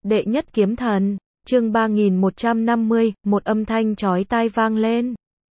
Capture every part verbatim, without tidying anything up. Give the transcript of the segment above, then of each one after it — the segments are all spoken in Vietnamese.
Đệ nhất kiếm thần, chương ba nghìn một trăm năm mươi, một âm thanh chói tai vang lên.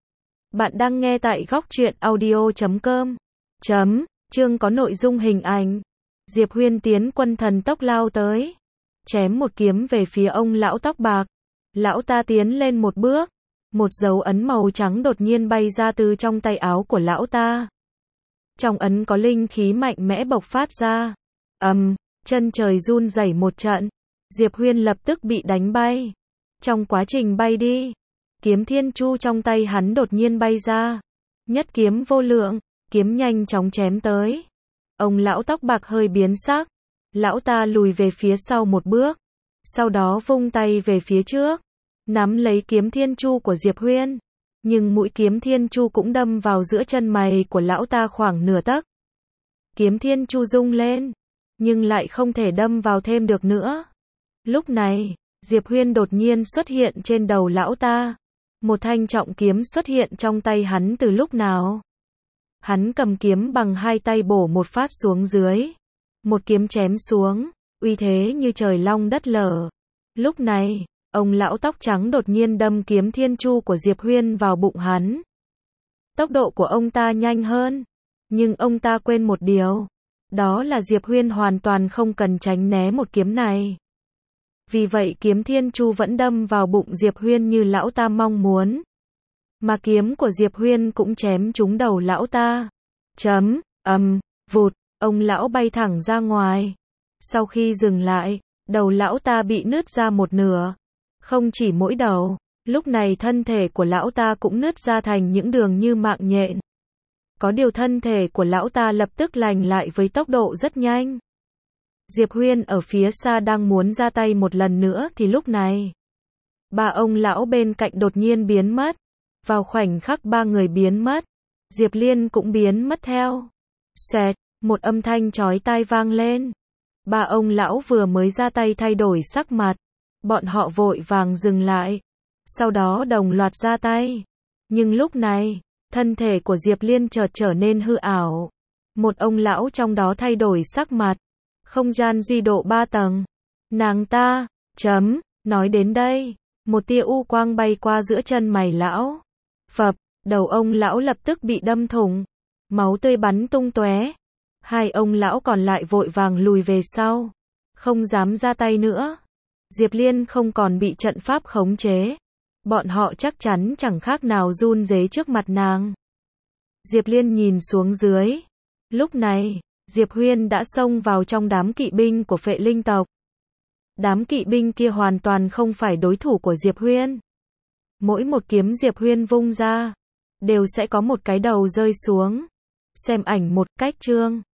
Bạn đang nghe tại góc truyện audio chấm com. Chấm, chương có nội dung hình ảnh. Diệp Huyên tiến quân thần tốc lao tới, chém một kiếm về phía ông lão tóc bạc. Lão ta tiến lên một bước, một dấu ấn màu trắng đột nhiên bay ra từ trong tay áo của lão ta. Trong ấn có linh khí mạnh mẽ bộc phát ra. Ầm, um, chân trời run rẩy một trận. Diệp Huyên lập tức bị đánh bay. Trong quá trình bay đi, kiếm thiên chu trong tay hắn đột nhiên bay ra. Nhất kiếm vô lượng, kiếm nhanh chóng chém tới. Ông lão tóc bạc hơi biến sắc. Lão ta lùi về phía sau một bước, sau đó vung tay về phía trước, nắm lấy kiếm thiên chu của Diệp Huyên. Nhưng mũi kiếm thiên chu cũng đâm vào giữa chân mày của lão ta khoảng nửa tấc. Kiếm thiên chu rung lên, nhưng lại không thể đâm vào thêm được nữa. Lúc này, Diệp Huyên đột nhiên xuất hiện trên đầu lão ta. Một thanh trọng kiếm xuất hiện trong tay hắn từ lúc nào. Hắn cầm kiếm bằng hai tay bổ một phát xuống dưới. Một kiếm chém xuống, uy thế như trời long đất lở. Lúc này, ông lão tóc trắng đột nhiên đâm kiếm thiên chu của Diệp Huyên vào bụng hắn. Tốc độ của ông ta nhanh hơn, nhưng ông ta quên một điều. Đó là Diệp Huyên hoàn toàn không cần tránh né một kiếm này. Vì vậy kiếm thiên chu vẫn đâm vào bụng Diệp Huyên như lão ta mong muốn. Mà kiếm của Diệp Huyên cũng chém trúng đầu lão ta. Chấm, ầm, vụt, ông lão bay thẳng ra ngoài. Sau khi dừng lại, đầu lão ta bị nứt ra một nửa. Không chỉ mỗi đầu, lúc này thân thể của lão ta cũng nứt ra thành những đường như mạng nhện. Có điều thân thể của lão ta lập tức lành lại với tốc độ rất nhanh. Diệp Huyên ở phía xa đang muốn ra tay một lần nữa thì lúc này, ba ông lão bên cạnh đột nhiên biến mất. Vào khoảnh khắc ba người biến mất, Diệp Liên cũng biến mất theo. Xẹt, một âm thanh chói tai vang lên. Ba ông lão vừa mới ra tay thay đổi sắc mặt. Bọn họ vội vàng dừng lại, sau đó đồng loạt ra tay. Nhưng lúc này, thân thể của Diệp Liên chợt trở nên hư ảo. Một ông lão trong đó thay đổi sắc mặt. Không gian duy độ ba tầng. Nàng ta, chấm, nói đến đây, một tia u quang bay qua giữa chân mày lão. Phập, đầu ông lão lập tức bị đâm thủng. Máu tươi bắn tung tóe. Hai ông lão còn lại vội vàng lùi về sau, không dám ra tay nữa. Diệp Liên không còn bị trận pháp khống chế. Bọn họ chắc chắn chẳng khác nào run rế trước mặt nàng. Diệp Liên nhìn xuống dưới. Lúc này, Diệp Huyên đã xông vào trong đám kỵ binh của Phệ Linh tộc. Đám kỵ binh kia hoàn toàn không phải đối thủ của Diệp Huyên. Mỗi một kiếm Diệp Huyên vung ra, đều sẽ có một cái đầu rơi xuống. Xem ảnh một cách chương.